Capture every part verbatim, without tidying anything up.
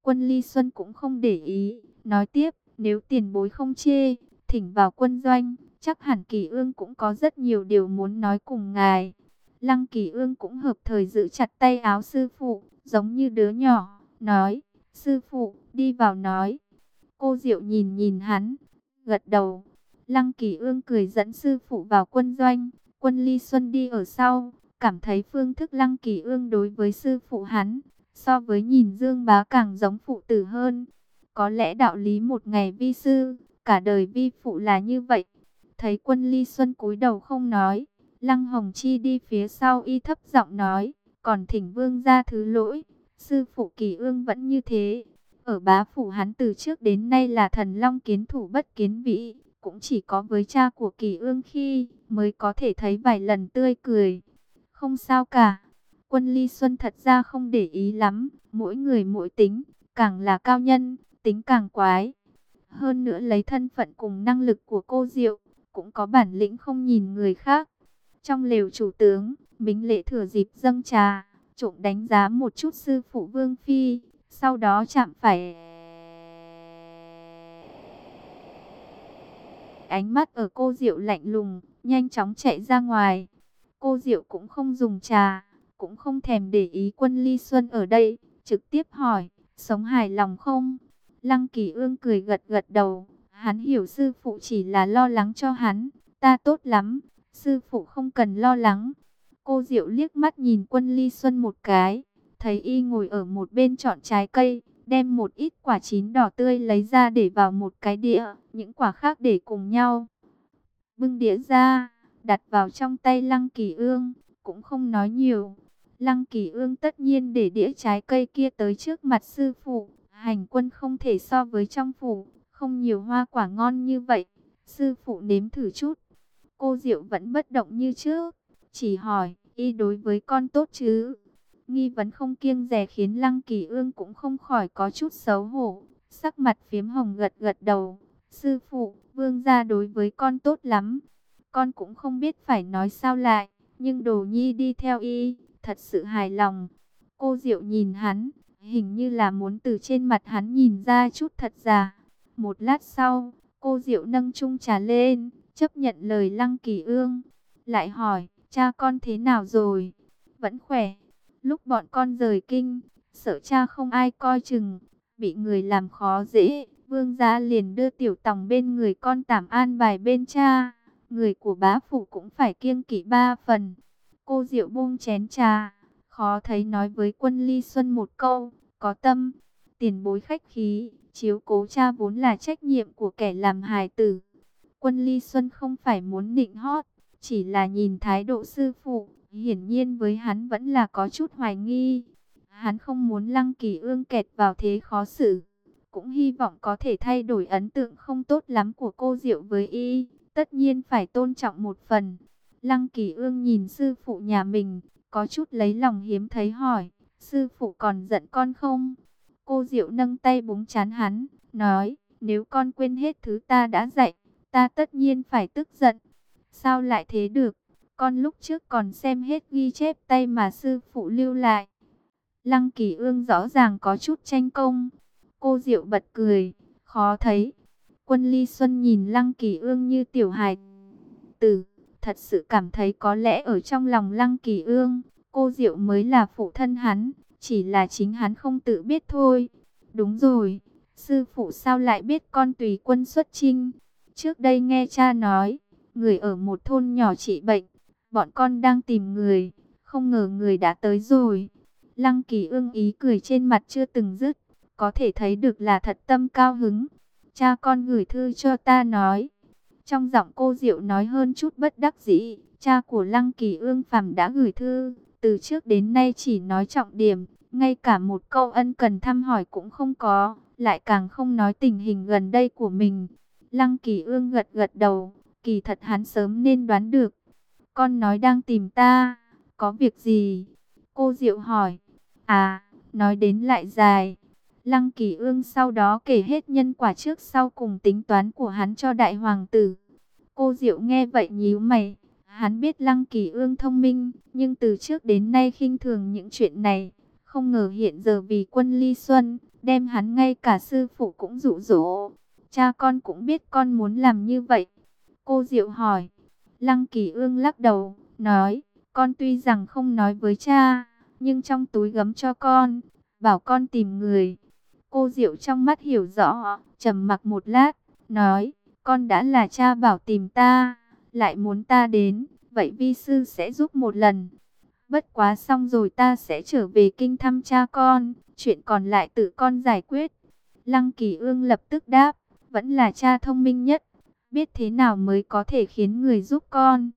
Quân Ly Xuân cũng không để ý, nói tiếp, nếu tiền bối không chê, thỉnh vào quân doanh, chắc hẳn Kỳ Ương cũng có rất nhiều điều muốn nói cùng ngài. Lăng Kỳ Ương cũng hợp thời giữ chặt tay áo sư phụ, giống như đứa nhỏ, nói, sư phụ, đi vào nói. Cô Diệu nhìn nhìn hắn, gật đầu. Lăng Kỳ Ương cười dẫn sư phụ vào quân doanh, Quân Ly Xuân đi ở sau, cảm thấy phương thức Lăng Kỳ Ương đối với sư phụ hắn, so với nhìn Dương Bá càng giống phụ tử hơn. Có lẽ đạo lý một ngày vi sư, cả đời vi phụ là như vậy. Thấy Quân Ly Xuân cúi đầu không nói, Lăng Hồng Chi đi phía sau y thấp giọng nói, còn thỉnh vương gia thứ lỗi, sư phụ Kỳ Ương vẫn như thế. Ở bá phủ hắn từ trước đến nay là thần long kiến thủ bất kiến vĩ, cũng chỉ có với cha của Kỳ Ương khi mới có thể thấy vài lần tươi cười. Không sao cả. Quân Ly Xuân thật ra không để ý lắm, mỗi người mỗi tính, càng là cao nhân, tính càng quái. Hơn nữa lấy thân phận cùng năng lực của cô Diệu, cũng có bản lĩnh không nhìn người khác. Trong lều chủ tướng, Mính Lễ thừa dịp dâng trà, trộm đánh giá một chút sư phụ Vương Phi, sau đó chạm phải ánh mắt ở cô Diệu lạnh lùng, nhanh chóng chạy ra ngoài. Cô Diệu cũng không dùng trà, cũng không thèm để ý Quân Ly Xuân ở đây, trực tiếp hỏi, sống hài lòng không? Lăng Kỳ Ương cười gật gật đầu, hắn hiểu sư phụ chỉ là lo lắng cho hắn, ta tốt lắm, sư phụ không cần lo lắng. Cô Diệu liếc mắt nhìn Quân Ly Xuân một cái, thấy y ngồi ở một bên chọn trái cây, đem một ít quả chín đỏ tươi lấy ra để vào một cái đĩa, những quả khác để cùng nhau. Bưng đĩa ra, đặt vào trong tay Lăng Kỳ Ương, cũng không nói nhiều. Lăng Kỳ Ương tất nhiên để đĩa trái cây kia tới trước mặt sư phụ, hành quân không thể so với trong phủ, không nhiều hoa quả ngon như vậy, sư phụ nếm thử chút. Cô Diệu vẫn bất động như trước, chỉ hỏi, y đối với con tốt chứ? Nghi vấn không kiêng dè khiến Lăng Kỳ Ương cũng không khỏi có chút xấu hổ, sắc mặt phiếm hồng gật gật đầu. Sư phụ, vương gia đối với con tốt lắm, con cũng không biết phải nói sao lại, nhưng Đồ Nhi đi theo y, thật sự hài lòng. Cô Diệu nhìn hắn, hình như là muốn từ trên mặt hắn nhìn ra chút thật giả. Một lát sau, cô Diệu nâng chung trà lên, chấp nhận lời Lăng Kỳ Ương, lại hỏi, cha con thế nào rồi? Vẫn khỏe. Lúc bọn con rời kinh, sợ cha không ai coi chừng, bị người làm khó dễ, vương gia liền đưa tiểu tòng bên người con tạm an bài bên cha. Người của bá phụ cũng phải kiêng kỵ ba phần. Cô Diệu buông chén trà, khó thấy nói với Quân Ly Xuân một câu, có tâm, tiền bối khách khí, chiếu cố cha vốn là trách nhiệm của kẻ làm hài tử. Quân Ly Xuân không phải muốn nịnh hót, chỉ là nhìn thái độ sư phụ, hiển nhiên với hắn vẫn là có chút hoài nghi. Hắn không muốn Lăng Kỳ Ương kẹt vào thế khó xử, cũng hy vọng có thể thay đổi ấn tượng không tốt lắm của cô Diệu với y, tất nhiên phải tôn trọng một phần. Lăng Kỳ Ương nhìn sư phụ nhà mình, có chút lấy lòng hiếm thấy hỏi, sư phụ còn giận con không? Cô Diệu nâng tay búng trán hắn, nói, nếu con quên hết thứ ta đã dạy, ta tất nhiên phải tức giận. Sao lại thế được? Con lúc trước còn xem hết ghi chép tay mà sư phụ lưu lại. Lăng Kỳ Ương rõ ràng có chút tranh công. Cô Diệu bật cười, khó thấy. Quân Ly Xuân nhìn Lăng Kỳ Ương như tiểu hài tử, thật sự cảm thấy có lẽ ở trong lòng Lăng Kỳ Ương, cô Diệu mới là phụ thân hắn, chỉ là chính hắn không tự biết thôi. Đúng rồi, sư phụ sao lại biết con tùy quân xuất chinh? Trước đây nghe cha nói, người ở một thôn nhỏ trị bệnh, bọn con đang tìm người, không ngờ người đã tới rồi. Lăng Kỳ Ương ý cười trên mặt chưa từng dứt, có thể thấy được là thật tâm cao hứng. Cha con gửi thư cho ta nói. Trong giọng cô Diệu nói hơn chút bất đắc dĩ, cha của Lăng Kỳ Ương phàm đã gửi thư, từ trước đến nay chỉ nói trọng điểm, ngay cả một câu ân cần thăm hỏi cũng không có, lại càng không nói tình hình gần đây của mình. Lăng Kỳ Ương gật gật đầu, kỳ thật hắn sớm nên đoán được. Con nói đang tìm ta, có việc gì? Cô Diệu hỏi. À, nói đến lại dài. Lăng Kỳ Ương sau đó kể hết nhân quả trước sau cùng tính toán của hắn cho đại hoàng tử. Cô Diệu nghe vậy nhíu mày. Hắn biết Lăng Kỳ Ương thông minh, nhưng từ trước đến nay khinh thường những chuyện này. Không ngờ hiện giờ vì Quân Ly Xuân, đem hắn ngay cả sư phụ cũng dụ dỗ. Cha con cũng biết con muốn làm như vậy. Cô Diệu hỏi. Lăng Kỳ Ương lắc đầu, nói, con tuy rằng không nói với cha, nhưng trong túi gấm cho con, bảo con tìm người. Cô Diệu trong mắt hiểu rõ, trầm mặc một lát, nói, con đã là cha bảo tìm ta, lại muốn ta đến, vậy vi sư sẽ giúp một lần. Bất quá xong rồi ta sẽ trở về kinh thăm cha con, chuyện còn lại tự con giải quyết. Lăng Kỳ Ương lập tức đáp, vẫn là cha thông minh nhất, biết thế nào mới có thể khiến người giúp con.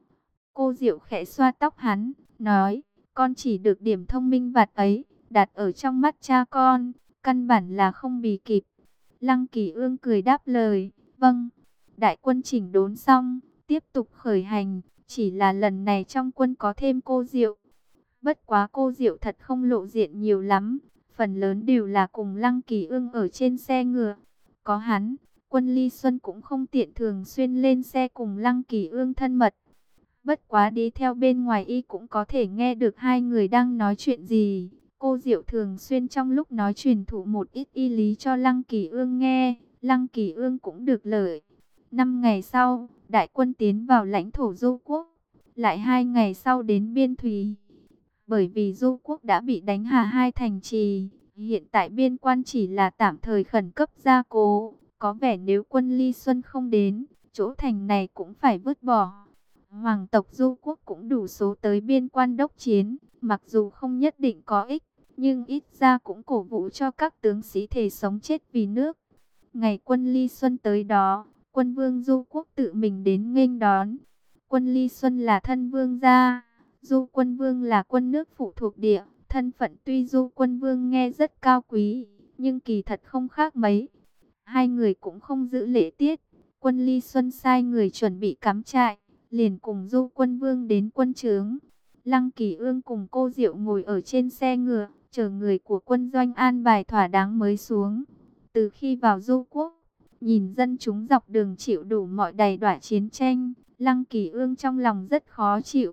Cô Diệu khẽ xoa tóc hắn, nói, con chỉ được điểm thông minh vặt ấy, đặt ở trong mắt cha con, căn bản là không bì kịp. Lăng Kỳ Ương cười đáp lời, vâng. Đại quân chỉnh đốn xong, tiếp tục khởi hành, chỉ là lần này trong quân có thêm cô Diệu. Bất quá cô Diệu thật không lộ diện nhiều lắm, phần lớn đều là cùng Lăng Kỳ Ương ở trên xe ngựa. Có hắn, Quân Ly Xuân cũng không tiện thường xuyên lên xe cùng Lăng Kỳ Ương thân mật. Bất quá đi theo bên ngoài y cũng có thể nghe được hai người đang nói chuyện gì. Cô Diệu thường xuyên trong lúc nói truyền thụ một ít y lý cho Lăng Kỳ Ương nghe, Lăng Kỳ Ương cũng được lợi. Năm ngày sau, đại quân tiến vào lãnh thổ Du Quốc, lại hai ngày sau đến biên thùy. Bởi vì Du Quốc đã bị đánh hạ hai thành trì, hiện tại biên quan chỉ là tạm thời khẩn cấp gia cố, có vẻ nếu quân Ly Xuân không đến, chỗ thành này cũng phải vứt bỏ. Hoàng tộc Du Quốc cũng đủ số tới biên quan đốc chiến, mặc dù không nhất định có ích, nhưng ít ra cũng cổ vũ cho các tướng sĩ thề sống chết vì nước. Ngày quân Ly Xuân tới đó, quân vương Du Quốc tự mình đến nghênh đón. Quân Ly Xuân là thân vương gia, Du quân vương là quân nước phụ thuộc địa, thân phận tuy Du quân vương nghe rất cao quý, nhưng kỳ thật không khác mấy. Hai người cũng không giữ lễ tiết, quân Ly Xuân sai người chuẩn bị cắm trại, liền cùng Du quân vương đến quân trướng. Lăng Kỳ Ương cùng cô Diệu ngồi ở trên xe ngựa, chờ người của quân doanh an bài thỏa đáng mới xuống. Từ khi vào Du Quốc, nhìn dân chúng dọc đường chịu đủ mọi đầy đọa chiến tranh, Lăng Kỳ Ương trong lòng rất khó chịu.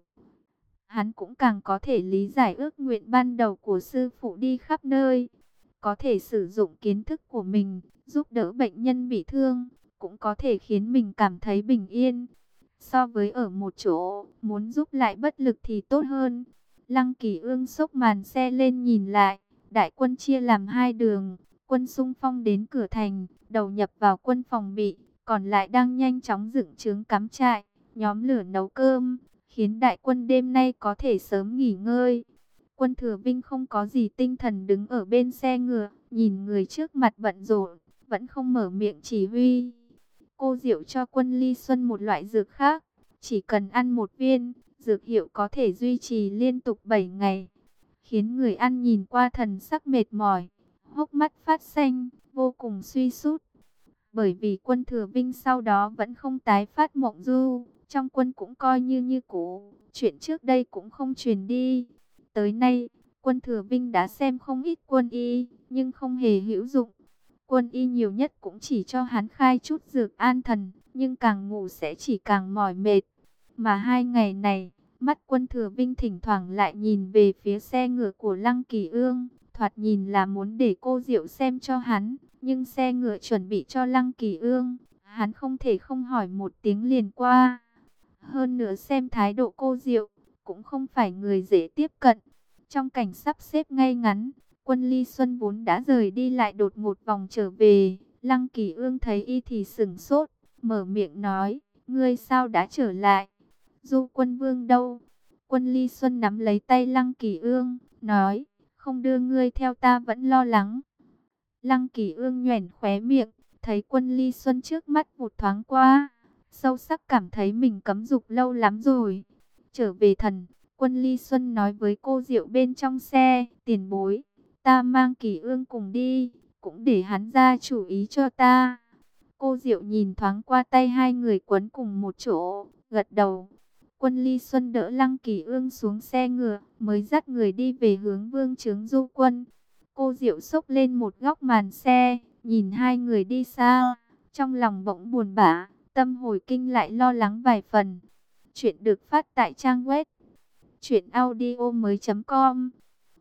Hắn cũng càng có thể lý giải ước nguyện ban đầu của sư phụ đi khắp nơi. Có thể sử dụng kiến thức của mình, giúp đỡ bệnh nhân bị thương, cũng có thể khiến mình cảm thấy bình yên. So với ở một chỗ, muốn giúp lại bất lực thì tốt hơn. Lăng Kỳ Ương xốc màn xe lên nhìn lại, đại quân chia làm hai đường, quân xung phong đến cửa thành, đầu nhập vào quân phòng bị, còn lại đang nhanh chóng dựng trướng cắm trại, nhóm lửa nấu cơm, khiến đại quân đêm nay có thể sớm nghỉ ngơi. Quân Thừa Vinh không có gì tinh thần đứng ở bên xe ngựa, nhìn người trước mặt bận rộn, vẫn không mở miệng chỉ huy. Cô Diệu cho quân Ly Xuân một loại dược khác, chỉ cần ăn một viên, dược hiệu có thể duy trì liên tục bảy ngày, khiến người ăn nhìn qua thần sắc mệt mỏi, hốc mắt phát xanh, vô cùng suy sút. Bởi vì quân Thừa Vinh sau đó vẫn không tái phát mộng du, trong quân cũng coi như như cũ, chuyện trước đây cũng không truyền đi. Tới nay, quân Thừa Vinh đã xem không ít quân y, nhưng không hề hữu dụng. Quân y nhiều nhất cũng chỉ cho hắn khai chút dược an thần, nhưng càng ngủ sẽ chỉ càng mỏi mệt. Mà hai ngày này, mắt quân Thừa Vinh thỉnh thoảng lại nhìn về phía xe ngựa của Lăng Kỳ Ương, thoạt nhìn là muốn để cô Diệu xem cho hắn, nhưng xe ngựa chuẩn bị cho Lăng Kỳ Ương, hắn không thể không hỏi một tiếng liền qua. Hơn nữa xem thái độ cô Diệu, cũng không phải người dễ tiếp cận. Trong cảnh sắp xếp ngay ngắn, quân Ly Xuân vốn đã rời đi lại đột ngột vòng trở về. Lăng Kỳ Ương thấy y thì sửng sốt, mở miệng nói, ngươi sao đã trở lại? Du quân vương đâu? Quân Ly Xuân nắm lấy tay Lăng Kỳ Ương, nói, không đưa ngươi theo ta vẫn lo lắng. Lăng Kỳ Ương nhoẻn khóe miệng, thấy quân Ly Xuân trước mắt một thoáng qua, sâu sắc cảm thấy mình cấm dục lâu lắm rồi. Trở về thần, quân Ly Xuân nói với cô Diệu bên trong xe, tiền bối, ta mang Kỳ Ương cùng đi, cũng để hắn ra chủ ý cho ta. Cô Diệu nhìn thoáng qua tay hai người quấn cùng một chỗ, gật đầu. Quân Ly Xuân đỡ Lăng Kỳ Ương xuống xe ngựa, mới dắt người đi về hướng vương trướng Du quân. Cô Diệu xốc lên một góc màn xe, nhìn hai người đi xa, trong lòng bỗng buồn bã, tâm hồi kinh lại lo lắng vài phần. Chuyện được phát tại trang web truyện audio mới chấm com.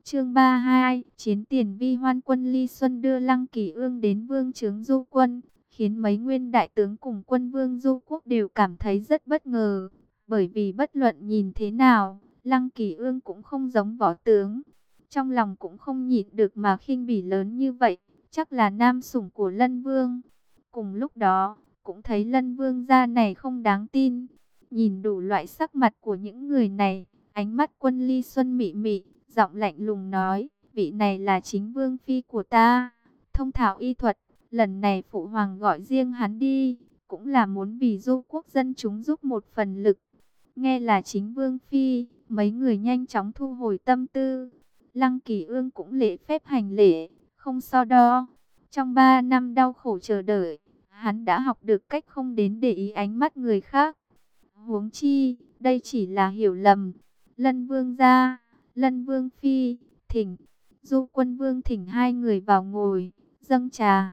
Chương ba mươi hai, chiến tiền vi hoan. Quân Ly Xuân đưa Lăng Kỳ Ương đến vương trướng du quân, khiến mấy nguyên đại tướng cùng quân vương du quốc đều cảm thấy rất bất ngờ. Bởi vì bất luận nhìn thế nào, Lăng Kỳ Ương cũng không giống võ tướng. Trong lòng cũng không nhịn được mà khinh bỉ lớn như vậy, chắc là nam sủng của Lân Vương. Cùng lúc đó, cũng thấy Lân Vương gia này không đáng tin. Nhìn đủ loại sắc mặt của những người này, ánh mắt Quân Ly Xuân mị mị, giọng lạnh lùng nói, vị này là chính vương phi của ta, thông thạo y thuật, lần này phụ hoàng gọi riêng hắn đi, cũng là muốn vì du quốc dân chúng giúp một phần lực. Nghe là chính vương phi, mấy người nhanh chóng thu hồi tâm tư. Lăng Kỳ Ương cũng lễ phép hành lễ, không so đo. Trong ba năm đau khổ chờ đợi, hắn đã học được cách không đến để ý ánh mắt người khác. Huống chi, đây chỉ là hiểu lầm. Lân Vương gia, Lân Vương phi, thỉnh. Du Quân Vương thỉnh hai người vào ngồi, dâng trà.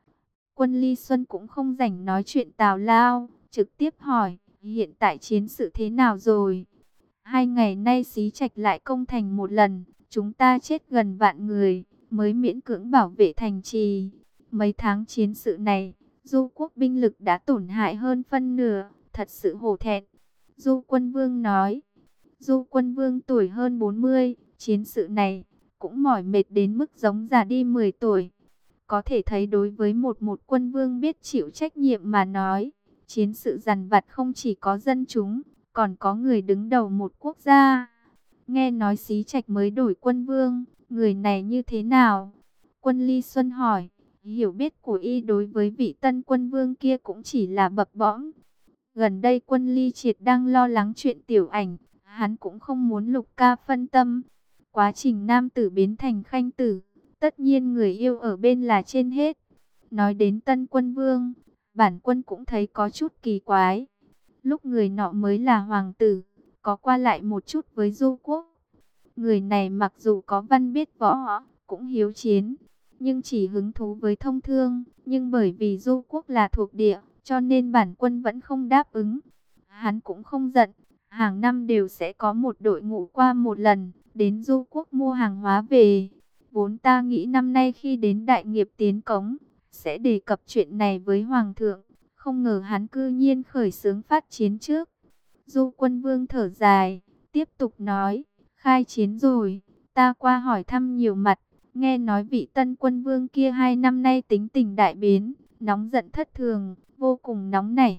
Quân Ly Xuân cũng không rảnh nói chuyện tào lao, trực tiếp hỏi, hiện tại chiến sự thế nào rồi? Hai ngày nay Xí Trạch lại công thành một lần, chúng ta chết gần vạn người, mới miễn cưỡng bảo vệ thành trì. Mấy tháng chiến sự này, du quốc binh lực đã tổn hại hơn phân nửa, thật sự hổ thẹn. Du Quân Vương nói, Du Quân Vương tuổi hơn bốn mươi, chiến sự này cũng mỏi mệt đến mức giống già đi mười tuổi. Có thể thấy đối với một một quân vương biết chịu trách nhiệm mà nói, chiến sự dằn vặt không chỉ có dân chúng, còn có người đứng đầu một quốc gia. Nghe nói Xí Trạch mới đổi quân vương, người này như thế nào? Quân Ly Xuân hỏi, hiểu biết của y đối với vị tân quân vương kia cũng chỉ là bập bõm. Gần đây Quân Ly Triệt đang lo lắng chuyện Tiểu Ảnh, hắn cũng không muốn Lục ca phân tâm. Quá trình nam tử biến thành khanh tử, tất nhiên người yêu ở bên là trên hết. Nói đến tân quân vương, bản quân cũng thấy có chút kỳ quái. Lúc người nọ mới là hoàng tử, có qua lại một chút với du quốc. Người này mặc dù có văn biết võ, cũng hiếu chiến, nhưng chỉ hứng thú với thông thương. Nhưng bởi vì du quốc là thuộc địa, cho nên bản quân vẫn không đáp ứng. Hắn cũng không giận, hàng năm đều sẽ có một đội ngũ qua một lần, đến du quốc mua hàng hóa về. Vốn ta nghĩ năm nay khi đến đại nghiệp tiến cống, sẽ đề cập chuyện này với hoàng thượng. Không ngờ hắn cư nhiên khởi xướng phát chiến trước. Du Quân Vương thở dài, tiếp tục nói, khai chiến rồi, ta qua hỏi thăm nhiều mặt. Nghe nói vị tân quân vương kia hai năm nay tính tình đại biến, nóng giận thất thường, vô cùng nóng nảy.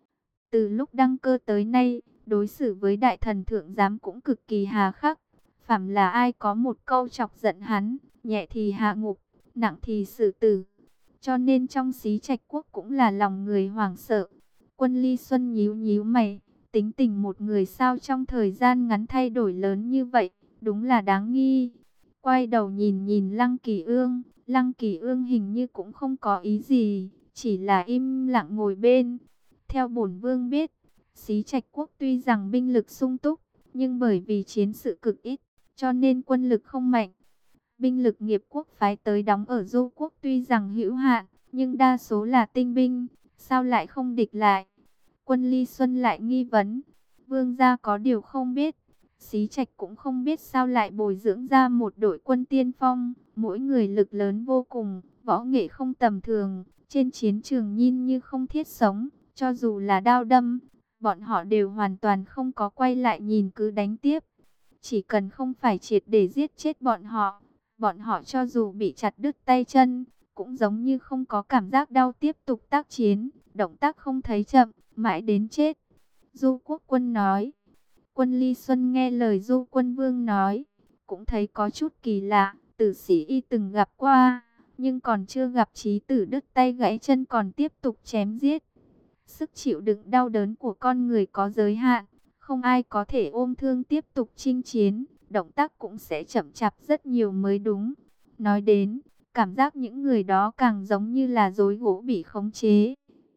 Từ lúc đăng cơ tới nay, đối xử với đại thần thượng giám cũng cực kỳ hà khắc. Phàm là ai có một câu chọc giận hắn, nhẹ thì hạ ngục, nặng thì xử tử. Cho nên trong Xí Trạch quốc cũng là lòng người hoảng sợ. Quân Ly Xuân nhíu nhíu mày, tính tình một người sao trong thời gian ngắn thay đổi lớn như vậy, đúng là đáng nghi. Quay đầu nhìn nhìn Lăng Kỳ Ương, Lăng Kỳ Ương hình như cũng không có ý gì, chỉ là im lặng ngồi bên. Theo bổn vương biết, Xí Trạch quốc tuy rằng binh lực sung túc, nhưng bởi vì chiến sự cực ít, cho nên quân lực không mạnh. Binh lực nghiệp quốc phái tới đóng ở du quốc tuy rằng hữu hạn, nhưng đa số là tinh binh, sao lại không địch lại? Quân Ly Xuân lại nghi vấn, vương gia có điều không biết, Xí Trạch cũng không biết sao lại bồi dưỡng ra một đội quân tiên phong, mỗi người lực lớn vô cùng, võ nghệ không tầm thường, trên chiến trường nhìn như không thiết sống, cho dù là đao đâm, bọn họ đều hoàn toàn không có quay lại nhìn cứ đánh tiếp. Chỉ cần không phải triệt để giết chết bọn họ, bọn họ cho dù bị chặt đứt tay chân, cũng giống như không có cảm giác đau tiếp tục tác chiến, động tác không thấy chậm, mãi đến chết. Du Quốc Quân nói. Quân Ly Xuân nghe lời Du Quân Vương nói, cũng thấy có chút kỳ lạ, tử sĩ y từng gặp qua, nhưng còn chưa gặp chí tử đứt tay gãy chân còn tiếp tục chém giết. Sức chịu đựng đau đớn của con người có giới hạn, không ai có thể ôm thương tiếp tục chinh chiến, động tác cũng sẽ chậm chạp rất nhiều mới đúng. Nói đến, cảm giác những người đó càng giống như là rối gỗ bị khống chế.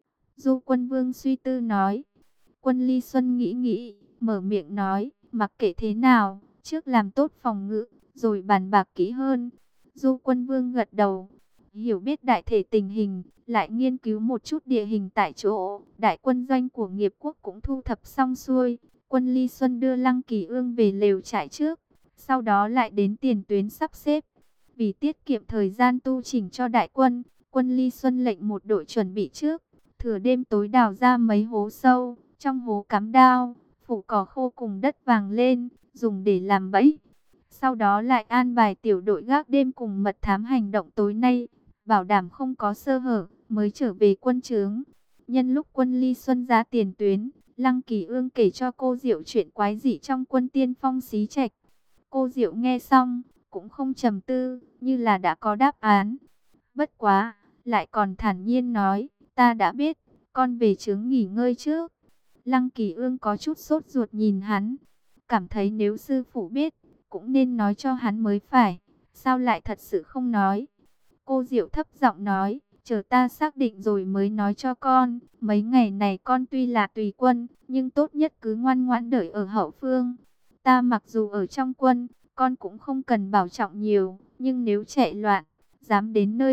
Du Quân Vương suy tư nói. Quân Ly Xuân nghĩ nghĩ, mở miệng nói, mặc kệ thế nào, trước làm tốt phòng ngự, rồi bàn bạc kỹ hơn. Du Quân Vương gật đầu, hiểu biết đại thể tình hình, lại nghiên cứu một chút địa hình tại chỗ. Đại quân doanh của nghiệp quốc cũng thu thập xong xuôi. Quân Ly Xuân đưa Lăng Kỳ Ương về lều trại trước, sau đó lại đến tiền tuyến sắp xếp. Vì tiết kiệm thời gian tu chỉnh cho đại quân, quân Ly Xuân lệnh một đội chuẩn bị trước, thừa đêm tối đào ra mấy hố sâu, trong hố cắm đao, phủ cỏ khô cùng đất vàng lên, dùng để làm bẫy. Sau đó lại an bài tiểu đội gác đêm cùng mật thám hành động tối nay, bảo đảm không có sơ hở, mới trở về quân trướng. Nhân lúc quân Ly Xuân ra tiền tuyến, Lăng Kỳ Ương kể cho cô Diệu chuyện quái dị trong quân tiên phong xí trạch. Cô Diệu nghe xong, cũng không trầm tư, như là đã có đáp án. Bất quá, lại còn thản nhiên nói, ta đã biết, con về trướng nghỉ ngơi trước. Lăng Kỳ Ương có chút sốt ruột nhìn hắn, cảm thấy nếu sư phụ biết, cũng nên nói cho hắn mới phải, sao lại thật sự không nói. Cô Diệu thấp giọng nói, chờ ta xác định rồi mới nói cho con, mấy ngày này con tuy là tùy quân, nhưng tốt nhất cứ ngoan ngoãn đợi ở hậu phương. Ta mặc dù ở trong quân, con cũng không cần bảo trọng nhiều, nhưng nếu chạy loạn, dám đến nơi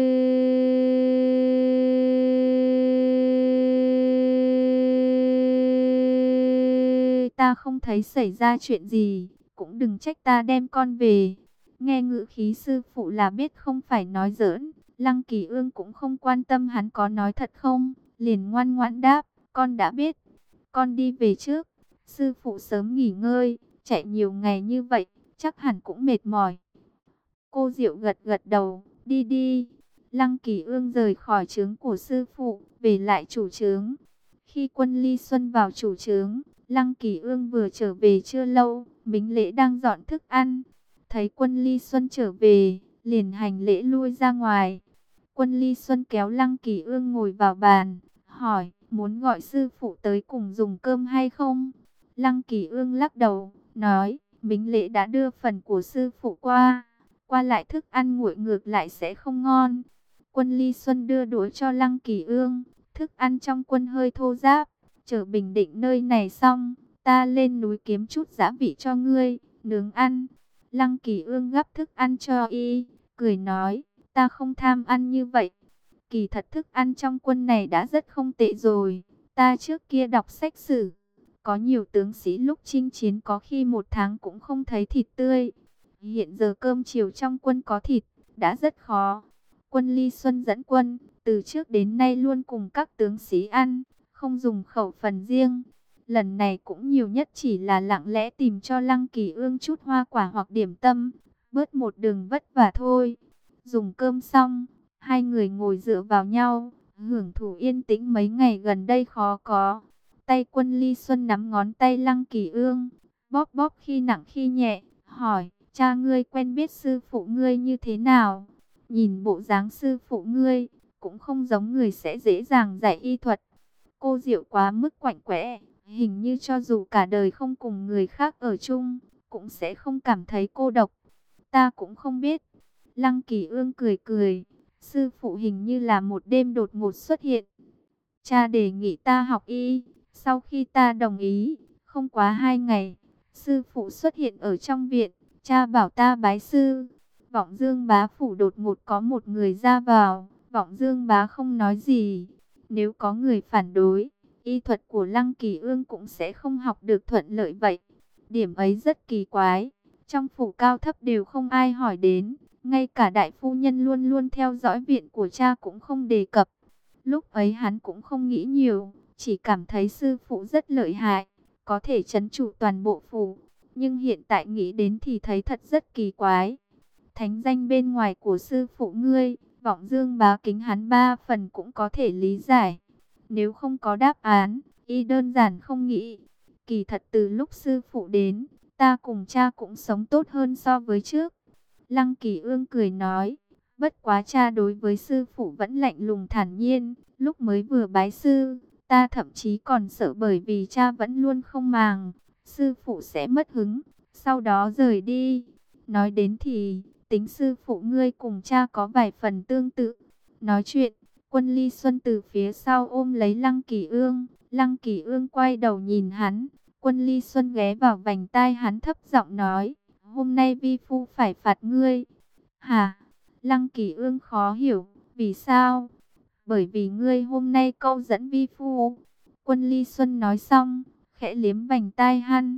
ta không thấy xảy ra chuyện gì, cũng đừng trách ta đem con về. Nghe ngữ khí sư phụ là biết không phải nói giỡn, Lăng Kỳ Ương cũng không quan tâm hắn có nói thật không, liền ngoan ngoãn đáp, con đã biết, con đi về trước. Sư phụ sớm nghỉ ngơi, chạy nhiều ngày như vậy, chắc hẳn cũng mệt mỏi. Cô Diệu gật gật đầu, đi đi. Lăng Kỳ Ương rời khỏi trướng của sư phụ, về lại chủ trướng. Khi quân Ly Xuân vào chủ trướng, Lăng Kỳ Ương vừa trở về chưa lâu, Mính Lễ đang dọn thức ăn. Thấy quân Ly Xuân trở về, liền hành lễ lui ra ngoài. Quân Ly Xuân kéo Lăng Kỳ Ương ngồi vào bàn, hỏi, muốn gọi sư phụ tới cùng dùng cơm hay không? Lăng Kỳ Ương lắc đầu, nói, Mính Lễ đã đưa phần của sư phụ qua, qua lại thức ăn nguội ngược lại sẽ không ngon. Quân Ly Xuân đưa đũa cho Lăng Kỳ Ương, thức ăn trong quân hơi thô ráp, chờ bình định nơi này xong, ta lên núi kiếm chút giã vị cho ngươi, nướng ăn. Lăng Kỳ Ương gắp thức ăn cho y, cười nói, ta không tham ăn như vậy. Kỳ thật thức ăn trong quân này đã rất không tệ rồi, ta trước kia đọc sách sử, có nhiều tướng sĩ lúc chinh chiến có khi một tháng cũng không thấy thịt tươi. Hiện giờ cơm chiều trong quân có thịt, đã rất khó. Quân Ly Xuân dẫn quân, từ trước đến nay luôn cùng các tướng sĩ ăn, không dùng khẩu phần riêng. Lần này cũng nhiều nhất chỉ là lặng lẽ tìm cho Lăng Kỳ Ương chút hoa quả hoặc điểm tâm, bớt một đường vất vả thôi. Dùng cơm xong, hai người ngồi dựa vào nhau, hưởng thụ yên tĩnh mấy ngày gần đây khó có. Tay quân Ly Xuân nắm ngón tay Lăng Kỳ Ương, bóp bóp khi nặng khi nhẹ, hỏi, cha ngươi quen biết sư phụ ngươi như thế nào? Nhìn bộ dáng sư phụ ngươi, cũng không giống người sẽ dễ dàng dạy y thuật. Cô Diệu quá mức quạnh quẽ, hình như cho dù cả đời không cùng người khác ở chung, cũng sẽ không cảm thấy cô độc. Ta cũng không biết. Lăng Kỳ Ương cười cười, sư phụ hình như là một đêm đột ngột xuất hiện. Cha đề nghị ta học y, sau khi ta đồng ý, không quá hai ngày, sư phụ xuất hiện ở trong viện, cha bảo ta bái sư. Vọng Dương bá phủ đột ngột có một người ra vào, Vọng Dương bá không nói gì. Nếu có người phản đối, y thuật của Lăng Kỳ Ương cũng sẽ không học được thuận lợi vậy. Điểm ấy rất kỳ quái, trong phủ cao thấp đều không ai hỏi đến, ngay cả đại phu nhân luôn luôn theo dõi viện của cha cũng không đề cập. Lúc ấy hắn cũng không nghĩ nhiều, chỉ cảm thấy sư phụ rất lợi hại, có thể trấn trụ toàn bộ phủ. Nhưng hiện tại nghĩ đến thì thấy thật rất kỳ quái. Thánh danh bên ngoài của sư phụ ngươi, Vọng Dương bá kính hắn ba phần cũng có thể lý giải. Nếu không có đáp án, y đơn giản không nghĩ. Kỳ thật từ lúc sư phụ đến, ta cùng cha cũng sống tốt hơn so với trước. Lăng Kỳ Ương cười nói, bất quá cha đối với sư phụ vẫn lạnh lùng thản nhiên. Lúc mới vừa bái sư, ta thậm chí còn sợ bởi vì cha vẫn luôn không màng, sư phụ sẽ mất hứng, sau đó rời đi. Nói đến thì, tính sư phụ ngươi cùng cha có vài phần tương tự. Nói chuyện, quân Ly Xuân từ phía sau ôm lấy Lăng Kỳ Ương. Lăng Kỳ Ương quay đầu nhìn hắn. Quân Ly Xuân ghé vào vành tai hắn thấp giọng nói, hôm nay vi phu phải phạt ngươi. Hả? Lăng Kỳ Ương khó hiểu, vì sao? Bởi vì ngươi hôm nay câu dẫn vi phu. Quân Ly Xuân nói xong, khẽ liếm vành tai hắn.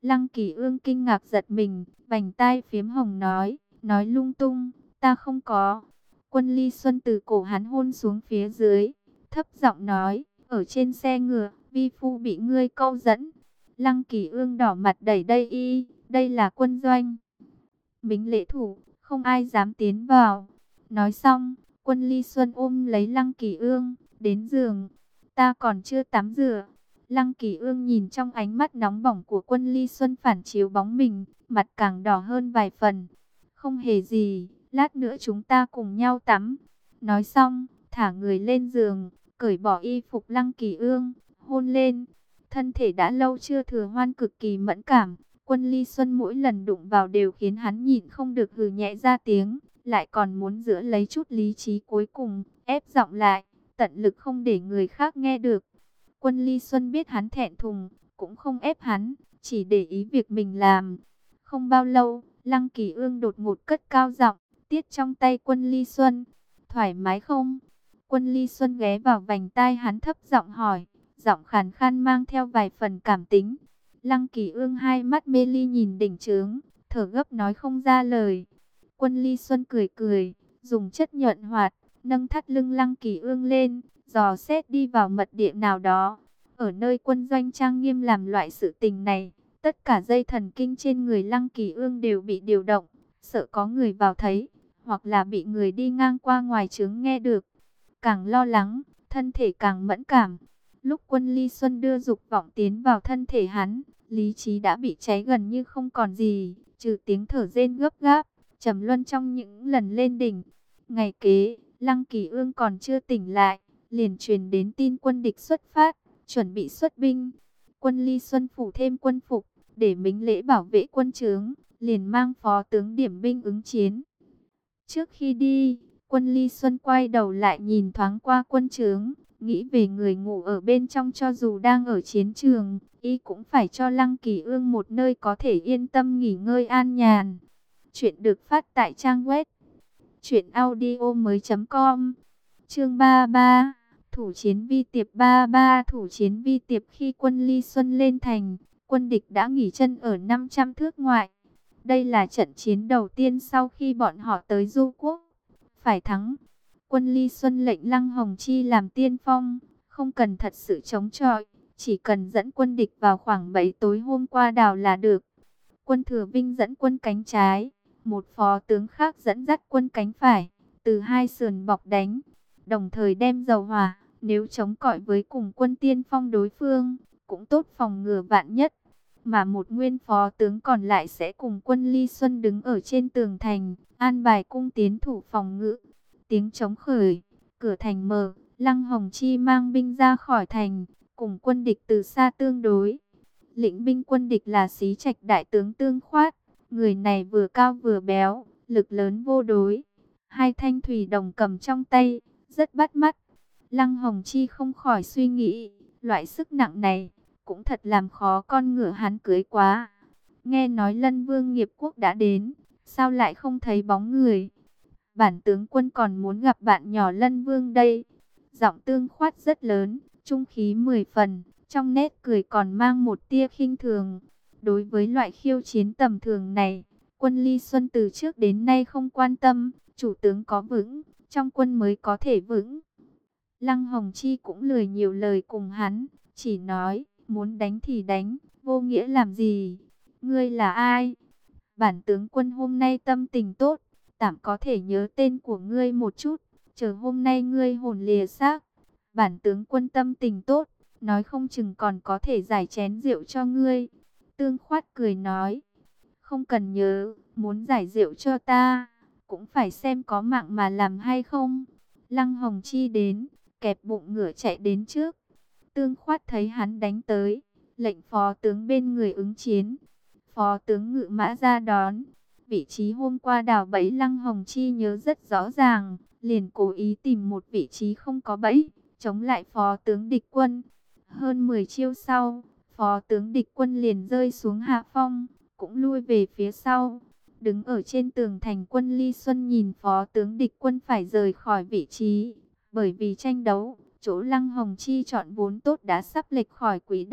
Lăng Kỳ Ương kinh ngạc giật mình, vành tai phiếm hồng nói, nói lung tung, ta không có. Quân Ly Xuân từ cổ hắn hôn xuống phía dưới, thấp giọng nói, ở trên xe ngựa, vi phu bị ngươi câu dẫn. Lăng Kỳ Ương đỏ mặt đẩy đây y, đây là quân doanh. Bính lễ thủ, không ai dám tiến vào. Nói xong, Quân Ly Xuân ôm lấy Lăng Kỳ Ương, đến giường. Ta còn chưa tắm rửa. Lăng Kỳ Ương nhìn trong ánh mắt nóng bỏng của Quân Ly Xuân phản chiếu bóng mình, mặt càng đỏ hơn vài phần. Không hề gì, lát nữa chúng ta cùng nhau tắm. Nói xong, thả người lên giường, cởi bỏ y phục Lăng Kỳ Ương, hôn lên. Thân thể đã lâu chưa thừa hoan cực kỳ mẫn cảm. Quân Ly Xuân mỗi lần đụng vào đều khiến hắn nhịn không được hừ nhẹ ra tiếng, lại còn muốn giữ lấy chút lý trí cuối cùng, ép giọng lại, tận lực không để người khác nghe được. Quân Ly Xuân biết hắn thẹn thùng, cũng không ép hắn, chỉ để ý việc mình làm. Không bao lâu, Lăng Kỳ Ương đột ngột cất cao giọng, tiết trong tay Quân Ly Xuân. Thoải mái không? Quân Ly Xuân ghé vào vành tai hắn thấp giọng hỏi, giọng khàn khan mang theo vài phần cảm tính. Lăng Kỳ Ương hai mắt mê ly nhìn đỉnh trướng, thở gấp nói không ra lời. Quân Ly Xuân cười cười, dùng chất nhuận hoạt, nâng thắt lưng Lăng Kỳ Ương lên, dò xét đi vào mật địa nào đó. Ở nơi quân doanh trang nghiêm làm loại sự tình này, tất cả dây thần kinh trên người Lăng Kỳ Ương đều bị điều động, sợ có người vào thấy, hoặc là bị người đi ngang qua ngoài trướng nghe được. Càng lo lắng, thân thể càng mẫn cảm. Lúc Quân Ly Xuân đưa dục vọng tiến vào thân thể hắn, lý trí đã bị cháy gần như không còn gì, trừ tiếng thở rên gấp gáp, trầm luân trong những lần lên đỉnh. Ngày kế, Lăng Kỳ Ương còn chưa tỉnh lại, liền truyền đến tin quân địch xuất phát, chuẩn bị xuất binh. Quân Ly Xuân phủ thêm quân phục, để mính lễ bảo vệ quân trướng, liền mang phó tướng điểm binh ứng chiến. Trước khi đi, Quân Ly Xuân quay đầu lại nhìn thoáng qua quân trướng, nghĩ về người ngủ ở bên trong cho dù đang ở chiến trường, y cũng phải cho Lăng Kỳ Ương một nơi có thể yên tâm nghỉ ngơi an nhàn. Chuyện được phát tại trang web truyện audio mới chấm com. Chương ba mươi ba, thủ chiến vi tiệp. Ba mươi ba thủ chiến vi tiệp. Khi Quân Ly Xuân lên thành, quân địch đã nghỉ chân ở năm trăm thước ngoại. Đây là trận chiến đầu tiên sau khi bọn họ tới Du Quốc. Phải thắng. Quân Ly Xuân lệnh Lăng Hồng Chi làm tiên phong, không cần thật sự chống chọi, chỉ cần dẫn quân địch vào khoảng bảy tối hôm qua đảo là được. Quân Thừa Vinh dẫn quân cánh trái, một phó tướng khác dẫn dắt quân cánh phải, từ hai sườn bọc đánh, đồng thời đem dầu hỏa, nếu chống cọi với cùng quân tiên phong đối phương, cũng tốt phòng ngừa vạn nhất. Mà một nguyên phó tướng còn lại sẽ cùng Quân Ly Xuân đứng ở trên tường thành, an bài cung tiến thủ phòng ngự. Tiếng trống khởi, cửa thành mở, Lăng Hồng Chi mang binh ra khỏi thành, cùng quân địch từ xa tương đối. Lĩnh binh quân địch là Xí Trạch đại tướng Tương Khoát, người này vừa cao vừa béo, lực lớn vô đối. Hai thanh thủy đồng cầm trong tay, rất bắt mắt. Lăng Hồng Chi không khỏi suy nghĩ, loại sức nặng này, cũng thật làm khó con ngựa hắn cưới quá. Nghe nói Lân Vương Nghiệp Quốc đã đến, sao lại không thấy bóng người? Bản tướng quân còn muốn gặp bạn nhỏ Lân Vương đây. Giọng Tương Khoát rất lớn, trung khí mười phần, trong nét cười còn mang một tia khinh thường. Đối với loại khiêu chiến tầm thường này, Quân Ly Xuân từ trước đến nay không quan tâm, chủ tướng có vững, trong quân mới có thể vững. Lăng Hồng Chi cũng lười nhiều lời cùng hắn, chỉ nói, muốn đánh thì đánh, vô nghĩa làm gì? Ngươi là ai? Bản tướng quân hôm nay tâm tình tốt, tạm có thể nhớ tên của ngươi một chút, chờ hôm nay ngươi hồn lìa xác. Bản tướng quân tâm tình tốt, nói không chừng còn có thể giải chén rượu cho ngươi. Tương Khoát cười nói, không cần nhớ, muốn giải rượu cho ta, cũng phải xem có mạng mà làm hay không. Lăng Hồng Chi đến, kẹp bụng ngựa chạy đến trước. Tương Khoát thấy hắn đánh tới, lệnh phó tướng bên người ứng chiến. Phó tướng ngự mã ra đón. Vị trí hôm qua đào bẫy Lăng Hồng Chi nhớ rất rõ ràng, liền cố ý tìm một vị trí không có bẫy, chống lại phó tướng địch quân. Hơn mười chiêu sau, phó tướng địch quân liền rơi xuống hạ phong, cũng lui về phía sau. Đứng ở trên tường thành, Quân Ly Xuân nhìn phó tướng địch quân phải rời khỏi vị trí, bởi vì tranh đấu, chỗ Lăng Hồng Chi chọn vốn tốt đã sắp lệch khỏi quỹ đạo,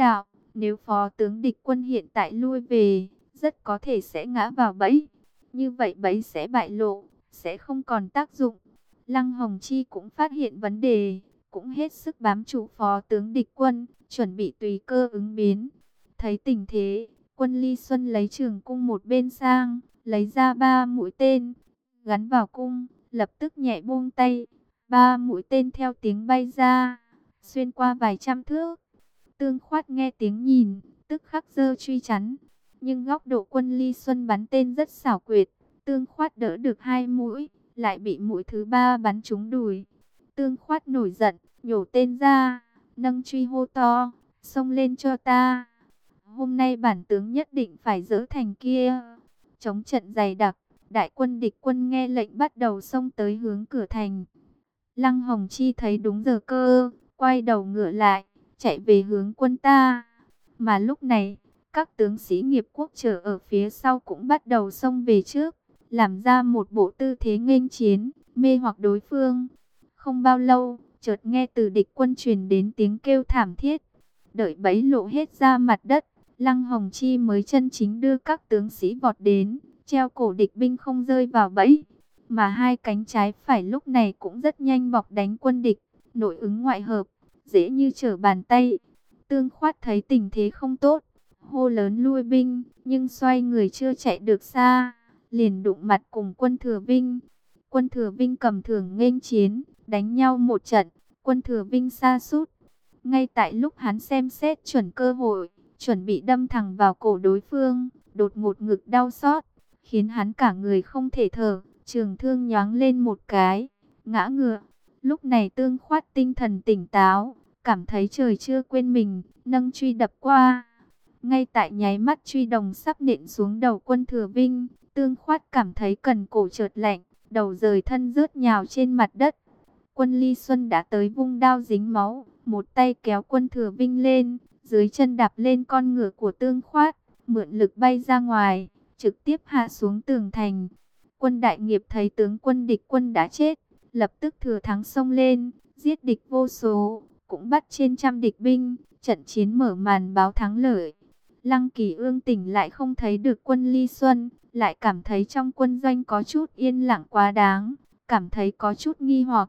Nếu phó tướng địch quân hiện tại lui về, rất có thể sẽ ngã vào bẫy. Như vậy bẫy sẽ bại lộ, sẽ không còn tác dụng. Lăng Hồng Chi cũng phát hiện vấn đề, cũng hết sức bám trụ phó tướng địch quân, chuẩn bị tùy cơ ứng biến. Thấy tình thế, Quân Ly Xuân lấy trường cung một bên sang, lấy ra ba mũi tên, gắn vào cung, lập tức nhẹ buông tay. Ba mũi tên theo tiếng bay ra, xuyên qua vài trăm thước. Tương Khoát nghe tiếng nhìn, tức khắc giơ truy chắn. Nhưng góc độ Quân Ly Xuân bắn tên rất xảo quyệt. Tương Khoát đỡ được hai mũi, lại bị mũi thứ ba bắn trúng đùi. Tương Khoát nổi giận, nhổ tên ra, nâng truy hô to, xông lên cho ta. Hôm nay bản tướng nhất định phải dỡ thành kia. Chống trận dày đặc, đại quân địch quân nghe lệnh bắt đầu xông tới hướng cửa thành. Lăng Hồng Chi thấy đúng giờ cơ, quay đầu ngựa lại, chạy về hướng quân ta. Mà lúc này, các tướng sĩ nghiệp quốc chờ ở phía sau cũng bắt đầu xông về trước, làm ra một bộ tư thế nghênh chiến, mê hoặc đối phương. Không bao lâu, chợt nghe từ địch quân truyền đến tiếng kêu thảm thiết. Đợi bẫy lộ hết ra mặt đất, Lăng Hồng Chi mới chân chính đưa các tướng sĩ vọt đến, treo cổ địch binh không rơi vào bẫy. Mà hai cánh trái phải lúc này cũng rất nhanh bọc đánh quân địch, nội ứng ngoại hợp, dễ như trở bàn tay. Tương Khoát thấy tình thế không tốt, hô lớn lui binh, nhưng xoay người chưa chạy được xa, liền đụng mặt cùng quân Thừa Vinh. Quân Thừa Vinh cầm thường nghênh chiến, đánh nhau một trận, quân Thừa Vinh sa sút. Ngay tại lúc hắn xem xét chuẩn cơ hội, chuẩn bị đâm thẳng vào cổ đối phương, đột ngột ngực đau xót, khiến hắn cả người không thể thở, trường thương nhoáng lên một cái, ngã ngựa. Lúc này Tương Khoát tinh thần tỉnh táo, cảm thấy trời chưa quên mình, nâng truy đập qua. Ngay tại nháy mắt truy đồng sắp nện xuống đầu quân Thừa Vinh, Tương Khoát cảm thấy cần cổ chợt lạnh, đầu rời thân rớt nhào trên mặt đất. Quân Ly Xuân đã tới vung đao dính máu, một tay kéo quân Thừa Vinh lên, dưới chân đạp lên con ngựa của Tương Khoát, mượn lực bay ra ngoài, trực tiếp hạ xuống tường thành. Quân Đại Nghiệp thấy tướng quân địch quân đã chết, lập tức thừa thắng xông lên, giết địch vô số, cũng bắt trên trăm địch binh, trận chiến mở màn báo thắng lợi. Lăng Kỳ Ương tỉnh lại không thấy được quân Ly Xuân, lại cảm thấy trong quân doanh có chút yên lặng quá đáng, cảm thấy có chút nghi hoặc.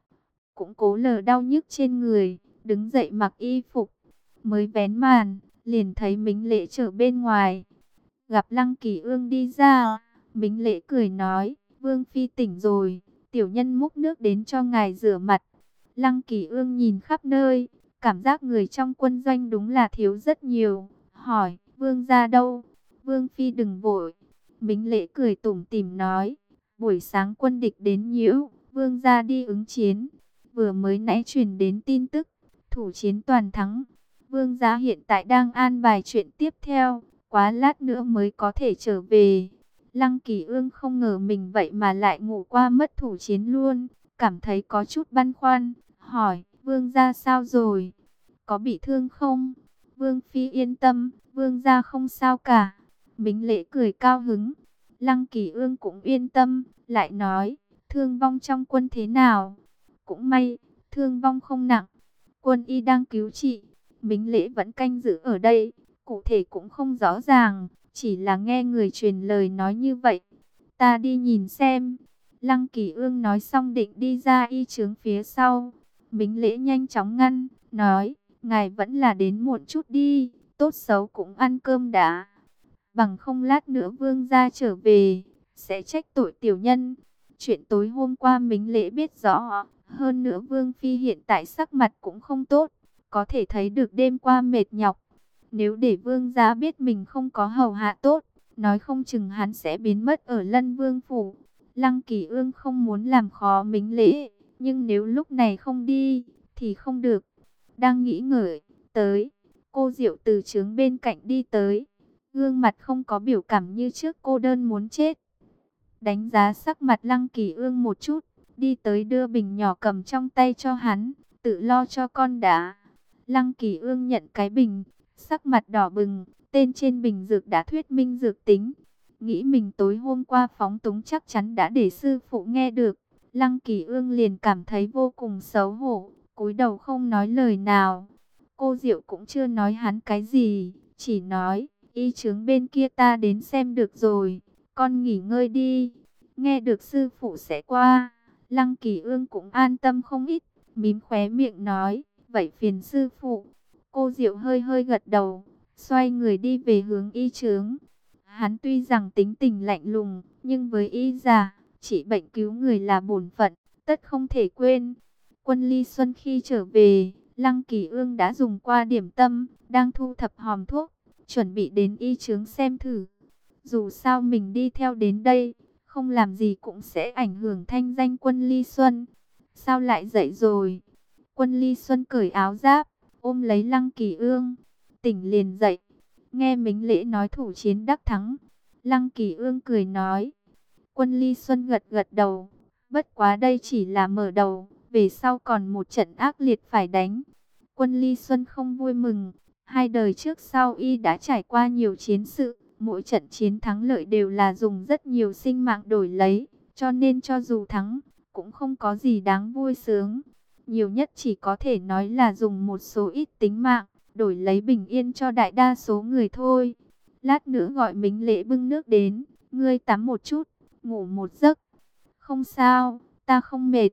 Cũng cố lờ đau nhức trên người, đứng dậy mặc y phục, mới vén màn, liền thấy Mính Lễ trở bên ngoài. Gặp Lăng Kỳ Ương đi ra, Mính Lễ cười nói, Vương Phi tỉnh rồi, tiểu nhân múc nước đến cho ngài rửa mặt. Lăng Kỳ Ương nhìn khắp nơi, cảm giác người trong quân doanh đúng là thiếu rất nhiều, hỏi, Vương gia đâu? Vương Phi đừng vội. Mính Lễ cười tủm tỉm nói, buổi sáng quân địch đến nhiễu, Vương gia đi ứng chiến. Vừa mới nãy truyền đến tin tức, thủ chiến toàn thắng. Vương gia hiện tại đang an bài chuyện tiếp theo, quá lát nữa mới có thể trở về. Lăng Kỳ Ương không ngờ mình vậy mà lại ngủ qua mất thủ chiến luôn, cảm thấy có chút băn khoăn, hỏi, Vương gia sao rồi? Có bị thương không? Vương Phi yên tâm, Vương gia không sao cả. Mính Lễ cười cao hứng. Lăng Kỳ Ương cũng yên tâm, lại nói, thương vong trong quân thế nào? Cũng may, thương vong không nặng. Quân y đang cứu trị, Mính Lễ vẫn canh giữ ở đây, cụ thể cũng không rõ ràng, chỉ là nghe người truyền lời nói như vậy. Ta đi nhìn xem. Lăng Kỳ Ương nói xong định đi ra y chướng phía sau. Mính Lễ nhanh chóng ngăn, nói, ngài vẫn là đến muộn chút đi, tốt xấu cũng ăn cơm đã. Bằng không lát nữa Vương gia trở về, sẽ trách tội tiểu nhân. Chuyện tối hôm qua Mính Lễ biết rõ, hơn nữa Vương Phi hiện tại sắc mặt cũng không tốt, có thể thấy được đêm qua mệt nhọc. Nếu để Vương gia biết mình không có hầu hạ tốt, nói không chừng hắn sẽ biến mất ở Lân Vương phủ. Lăng Kỳ Ương không muốn làm khó Mính Lễ, nhưng nếu lúc này không đi, thì không được. Đang nghĩ ngợi, tới, cô Diệu từ trướng bên cạnh đi tới. Gương mặt không có biểu cảm như trước, cô đơn muốn chết. Đánh giá sắc mặt Lăng Kỳ Ương một chút, đi tới đưa bình nhỏ cầm trong tay cho hắn, tự lo cho con đã. Lăng Kỳ Ương nhận cái bình, sắc mặt đỏ bừng, tên trên bình dược đã thuyết minh dược tính. Nghĩ mình tối hôm qua phóng túng chắc chắn đã để sư phụ nghe được. Lăng Kỳ Ương liền cảm thấy vô cùng xấu hổ, cúi đầu không nói lời nào. Cô Diệu cũng chưa nói hắn cái gì, chỉ nói, y chướng bên kia ta đến xem được rồi, con nghỉ ngơi đi. Nghe được sư phụ sẽ qua, Lăng Kỳ Ương cũng an tâm không ít, mím khóe miệng nói, vậy phiền sư phụ. Cô Diệu hơi hơi gật đầu, xoay người đi về hướng y chướng. Hắn tuy rằng tính tình lạnh lùng, nhưng với y già, trị bệnh cứu người là bổn phận, tất không thể quên. Quân Ly Xuân khi trở về, Lăng Kỳ Ương đã dùng qua điểm tâm, đang thu thập hòm thuốc, chuẩn bị đến y chướng xem thử. Dù sao mình đi theo đến đây, không làm gì cũng sẽ ảnh hưởng thanh danh Quân Ly Xuân. Sao lại dậy rồi? Quân Ly Xuân cởi áo giáp, ôm lấy Lăng Kỳ Ương, tỉnh liền dậy. Nghe Mính Lễ nói thủ chiến đắc thắng, Lăng Kỳ Ương cười nói. Quân Ly Xuân gật gật đầu, bất quá đây chỉ là mở đầu, về sau còn một trận ác liệt phải đánh. Quân Ly Xuân không vui mừng, hai đời trước sau y đã trải qua nhiều chiến sự, mỗi trận chiến thắng lợi đều là dùng rất nhiều sinh mạng đổi lấy, cho nên cho dù thắng, cũng không có gì đáng vui sướng. Nhiều nhất chỉ có thể nói là dùng một số ít tính mạng, đổi lấy bình yên cho đại đa số người thôi. Lát nữa gọi Mính Lễ bưng nước đến, ngươi tắm một chút, ngủ một giấc. Không sao, ta không mệt.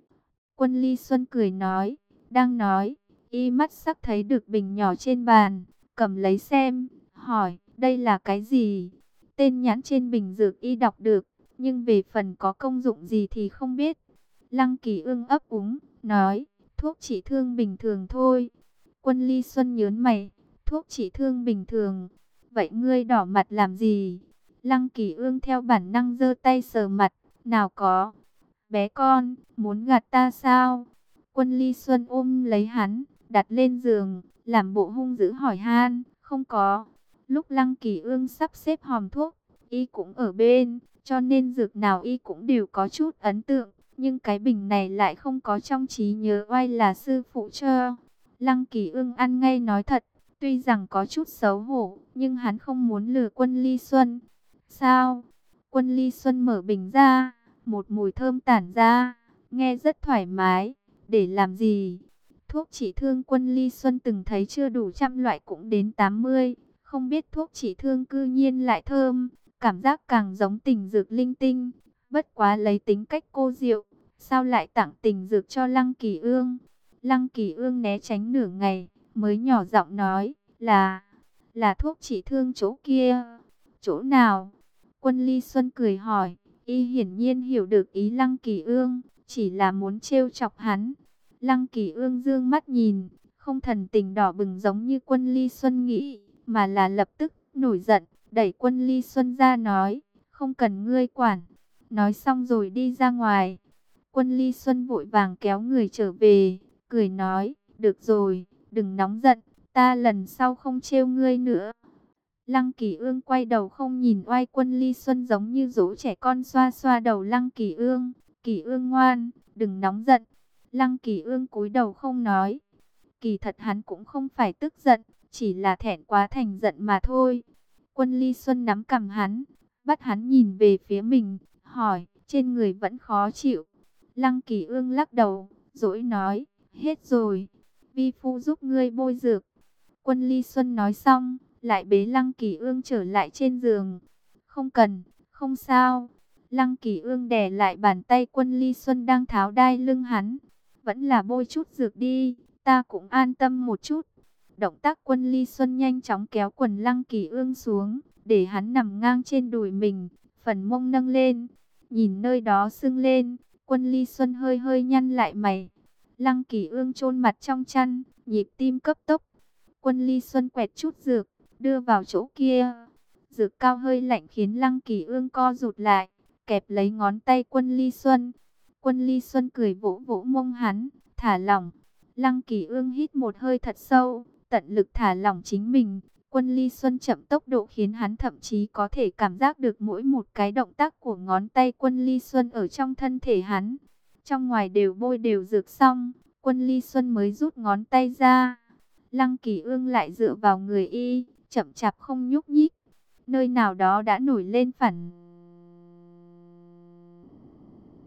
Quân Ly Xuân cười nói, đang nói, y mắt sắc thấy được bình nhỏ trên bàn, cầm lấy xem, hỏi, đây là cái gì? Tên nhãn trên bình dược y đọc được, nhưng về phần có công dụng gì thì không biết. Lăng Kỳ Ương ấp úng, nói, thuốc trị thương bình thường thôi. Quân Ly Xuân nhớn mày, thuốc trị thương bình thường, vậy ngươi đỏ mặt làm gì? Lăng Kỳ Ương theo bản năng giơ tay sờ mặt, nào có. Bé con, muốn gạt ta sao? Quân Ly Xuân ôm lấy hắn, đặt lên giường, làm bộ hung dữ hỏi han, không có. Lúc Lăng Kỳ Ương sắp xếp hòm thuốc, y cũng ở bên, cho nên dược nào y cũng đều có chút ấn tượng. Nhưng cái bình này lại không có trong trí nhớ oai là sư phụ cho. Lăng Kỳ Ương ăn ngay nói thật, tuy rằng có chút xấu hổ, nhưng hắn không muốn lừa Quân Ly Xuân. Sao? Quân Ly Xuân mở bình ra, một mùi thơm tản ra, nghe rất thoải mái. Để làm gì? Thuốc trị thương Quân Ly Xuân từng thấy chưa đủ trăm loại cũng đến tám mươi. Không biết thuốc trị thương cư nhiên lại thơm, cảm giác càng giống tình dược linh tinh. Bất quá lấy tính cách cô Diệu, sao lại tặng tình dược cho Lăng Kỳ Ương? Lăng Kỳ Ương né tránh nửa ngày, mới nhỏ giọng nói, là, là thuốc trị thương chỗ kia. Chỗ nào? Quân Ly Xuân cười hỏi, y hiển nhiên hiểu được ý Lăng Kỳ Ương, chỉ là muốn trêu chọc hắn. Lăng Kỳ Ương dương mắt nhìn, không thần tình đỏ bừng giống như Quân Ly Xuân nghĩ, mà là lập tức nổi giận, đẩy Quân Ly Xuân ra nói, không cần ngươi quản. Nói xong rồi đi ra ngoài. Quân Ly Xuân vội vàng kéo người trở về, cười nói, được rồi, đừng nóng giận, ta lần sau không trêu ngươi nữa. Lăng Kỳ Ương quay đầu không nhìn oai Quân Ly Xuân giống như dỗ trẻ con xoa xoa đầu Lăng Kỳ Ương. Kỳ Ương ngoan, đừng nóng giận. Lăng Kỳ Ương cúi đầu không nói. Kỳ thật hắn cũng không phải tức giận, chỉ là thẹn quá thành giận mà thôi. Quân Ly Xuân nắm cằm hắn, bắt hắn nhìn về phía mình, hỏi, trên người vẫn khó chịu. Lăng Kỳ Ương lắc đầu, dỗi nói, hết rồi, vi phu giúp ngươi bôi dược. Quân Ly Xuân nói xong, lại bế Lăng Kỳ Ương trở lại trên giường. Không cần, không sao. Lăng Kỳ Ương đè lại bàn tay Quân Ly Xuân đang tháo đai lưng hắn. Vẫn là bôi chút dược đi, ta cũng an tâm một chút. Động tác Quân Ly Xuân nhanh chóng kéo quần Lăng Kỳ Ương xuống, để hắn nằm ngang trên đùi mình, phần mông nâng lên. Nhìn nơi đó sưng lên, Quân Ly Xuân hơi hơi nhăn lại mày. Lăng Kỳ Ương chôn mặt trong chăn, nhịp tim cấp tốc. Quân Ly Xuân quẹt chút dược, đưa vào chỗ kia. Dược cao hơi lạnh khiến Lăng Kỳ Ương co rụt lại, kẹp lấy ngón tay Quân Ly Xuân. Quân Ly Xuân cười vỗ vỗ mông hắn, thả lỏng. Lăng Kỳ Ương hít một hơi thật sâu, tận lực thả lỏng chính mình. Quân Ly Xuân chậm tốc độ khiến hắn thậm chí có thể cảm giác được mỗi một cái động tác của ngón tay Quân Ly Xuân ở trong thân thể hắn. Trong ngoài đều bôi đều dược xong, Quân Ly Xuân mới rút ngón tay ra. Lăng Kỳ Ương lại dựa vào người y, chậm chạp không nhúc nhích. Nơi nào đó đã nổi lên phản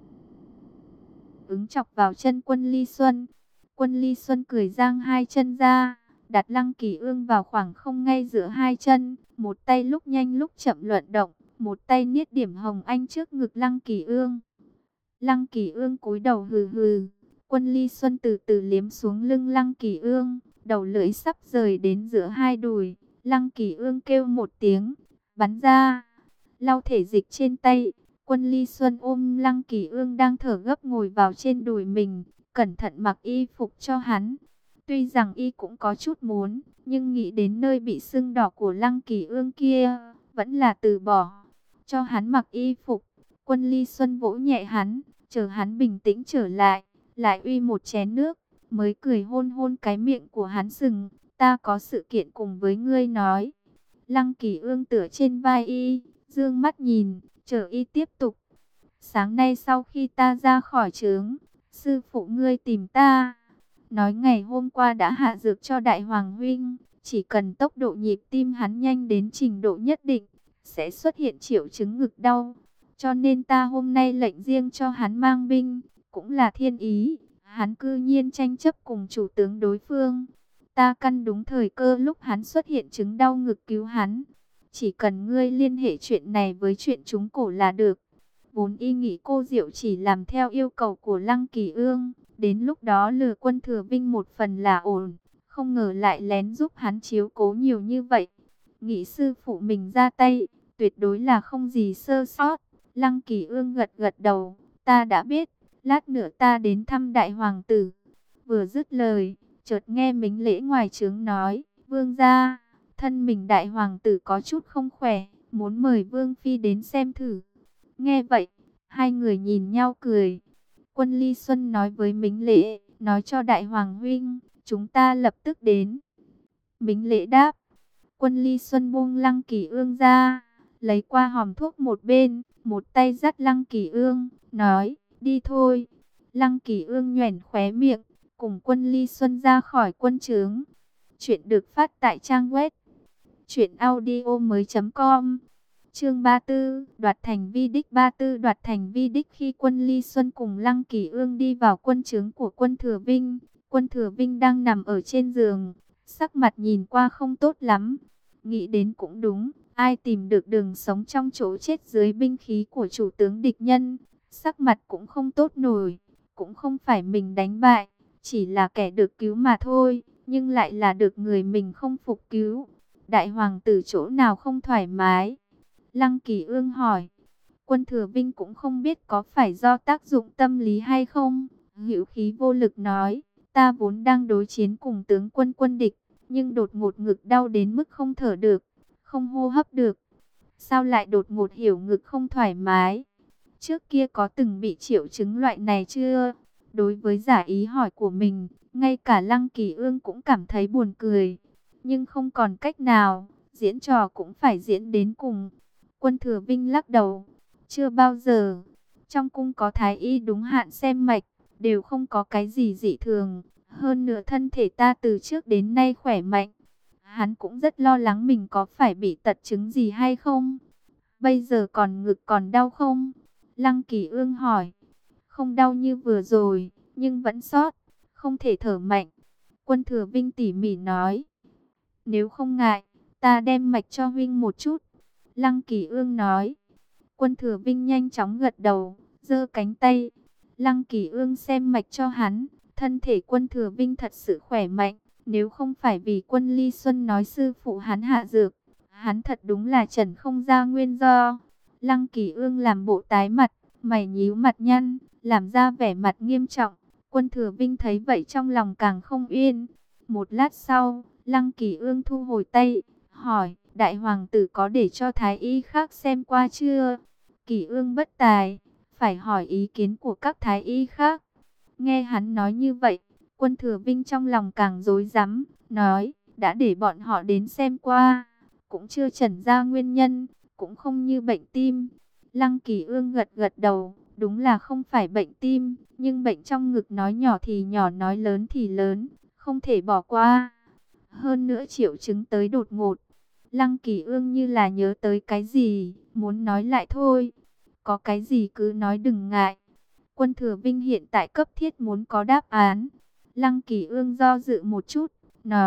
ứng chọc vào chân Quân Ly Xuân. Quân Ly Xuân cười giang hai chân ra, đặt Lăng Kỳ Ương vào khoảng không ngay giữa hai chân, một tay lúc nhanh lúc chậm luận động, một tay niết điểm hồng anh trước ngực Lăng Kỳ Ương. Lăng Kỳ Ương cúi đầu hừ hừ, Quân Ly Xuân từ từ liếm xuống lưng Lăng Kỳ Ương, đầu lưỡi sắp rời đến giữa hai đùi, Lăng Kỳ Ương kêu một tiếng, bắn ra, lau thể dịch trên tay. Quân Ly Xuân ôm Lăng Kỳ Ương đang thở gấp ngồi vào trên đùi mình, cẩn thận mặc y phục cho hắn. Tuy rằng y cũng có chút muốn, nhưng nghĩ đến nơi bị sưng đỏ của Lăng Kỳ Ương kia, vẫn là từ bỏ. Cho hắn mặc y phục, Quân Ly Xuân vỗ nhẹ hắn, chờ hắn bình tĩnh trở lại, lại uy một chén nước, mới cười hôn hôn cái miệng của hắn sừng. Ta có sự kiện cùng với ngươi nói. Lăng Kỳ Ương tựa trên vai y, dương mắt nhìn, chờ y tiếp tục. Sáng nay sau khi ta ra khỏi trướng, sư phụ ngươi tìm ta, nói ngày hôm qua đã hạ dược cho Đại Hoàng huynh, chỉ cần tốc độ nhịp tim hắn nhanh đến trình độ nhất định, sẽ xuất hiện triệu chứng ngực đau. Cho nên ta hôm nay lệnh riêng cho hắn mang binh, cũng là thiên ý. Hắn cư nhiên tranh chấp cùng chủ tướng đối phương. Ta căn đúng thời cơ lúc hắn xuất hiện chứng đau ngực cứu hắn. Chỉ cần ngươi liên hệ chuyện này với chuyện chúng cổ là được. Vốn y nghĩ cô Diệu chỉ làm theo yêu cầu của Lăng Kỳ Ương, đến lúc đó lừa Quân Thừa Vinh một phần là ổn, không ngờ lại lén giúp hắn chiếu cố nhiều như vậy. Nghĩ sư phụ mình ra tay, tuyệt đối là không gì sơ sót. Lăng Kỳ Ương gật gật đầu, ta đã biết, lát nữa ta đến thăm Đại Hoàng tử. Vừa dứt lời, chợt nghe Mính Lễ ngoài trướng nói, vương gia, thân mình Đại Hoàng tử có chút không khỏe, muốn mời Vương Phi đến xem thử. Nghe vậy, hai người nhìn nhau cười. Quân Ly Xuân nói với Mính Lễ, nói cho Đại Hoàng huynh, chúng ta lập tức đến. Mính Lễ đáp. Quân Ly Xuân buông Lăng Kỳ Ương ra, lấy qua hòm thuốc một bên, một tay dắt Lăng Kỳ Ương, nói, đi thôi. Lăng Kỳ Ương nhoẻn khóe miệng, cùng Quân Ly Xuân ra khỏi quân trướng. Chuyện được phát tại trang web truyện audio mới chấm com. Chương ba mươi tư, đoạt thành vi đích. ba mươi tư đoạt thành vi đích. Khi Quân Ly Xuân cùng Lăng Kỳ Ương đi vào quân trướng của Quân Thừa Vinh, Quân Thừa Vinh đang nằm ở trên giường, sắc mặt nhìn qua không tốt lắm. Nghĩ đến cũng đúng, ai tìm được đường sống trong chỗ chết dưới binh khí của chủ tướng địch nhân, sắc mặt cũng không tốt nổi. Cũng không phải mình đánh bại, chỉ là kẻ được cứu mà thôi, nhưng lại là được người mình không phục cứu. Đại Hoàng tử chỗ nào không thoải mái? Lăng Kỳ Ương hỏi. Quân Thừa Vinh cũng không biết có phải do tác dụng tâm lý hay không, hữu khí vô lực nói, ta vốn đang đối chiến cùng tướng quân quân địch, nhưng đột ngột ngực đau đến mức không thở được, không hô hấp được. Sao lại đột ngột hiểu ngực không thoải mái? Trước kia có từng bị triệu chứng loại này chưa? Đối với giả ý hỏi của mình, ngay cả Lăng Kỳ Ương cũng cảm thấy buồn cười. Nhưng không còn cách nào, diễn trò cũng phải diễn đến cùng. Quân Thừa Vinh lắc đầu, chưa bao giờ. Trong cung có thái y đúng hạn xem mạch, đều không có cái gì dị thường. Hơn nữa thân thể ta từ trước đến nay khỏe mạnh. Hắn cũng rất lo lắng mình có phải bị tật chứng gì hay không. Bây giờ còn ngực còn đau không? Lăng Kỳ Ương hỏi. Không đau như vừa rồi, nhưng vẫn sót, không thể thở mạnh. Quân Thừa Vinh tỉ mỉ nói. Nếu không ngại, ta đem mạch cho huynh một chút. Lăng Kỳ Ương nói. Quân Thừa Vinh nhanh chóng gật đầu, giơ cánh tay. Lăng Kỳ Ương xem mạch cho hắn. Thân thể Quân Thừa Vinh thật sự khỏe mạnh. Nếu không phải vì Quân Ly Xuân nói sư phụ hắn hạ dược, hắn thật đúng là trần không ra nguyên do. Lăng Kỳ Ương làm bộ tái mặt, mày nhíu mặt nhăn, làm ra vẻ mặt nghiêm trọng. Quân Thừa Vinh thấy vậy trong lòng càng không yên. Một lát sau, Lăng Kỳ Ương thu hồi tay, hỏi, Đại Hoàng tử có để cho thái y khác xem qua chưa? Kỳ Ương bất tài, phải hỏi ý kiến của các thái y khác. Nghe hắn nói như vậy, Quân Thừa Vinh trong lòng càng rối rắm, nói, đã để bọn họ đến xem qua, cũng chưa chẩn ra nguyên nhân, cũng không như bệnh tim. Lăng Kỳ Ương gật gật đầu, đúng là không phải bệnh tim, nhưng bệnh trong ngực nói nhỏ thì nhỏ, nói lớn thì lớn, không thể bỏ qua. Hơn nữa triệu chứng tới đột ngột. Lăng Kỳ Ương như là nhớ tới cái gì, muốn nói lại thôi. Có cái gì cứ nói đừng ngại. Quân Thừa Vinh hiện tại cấp thiết muốn có đáp án. Lăng Kỳ Ương do dự một chút, nói,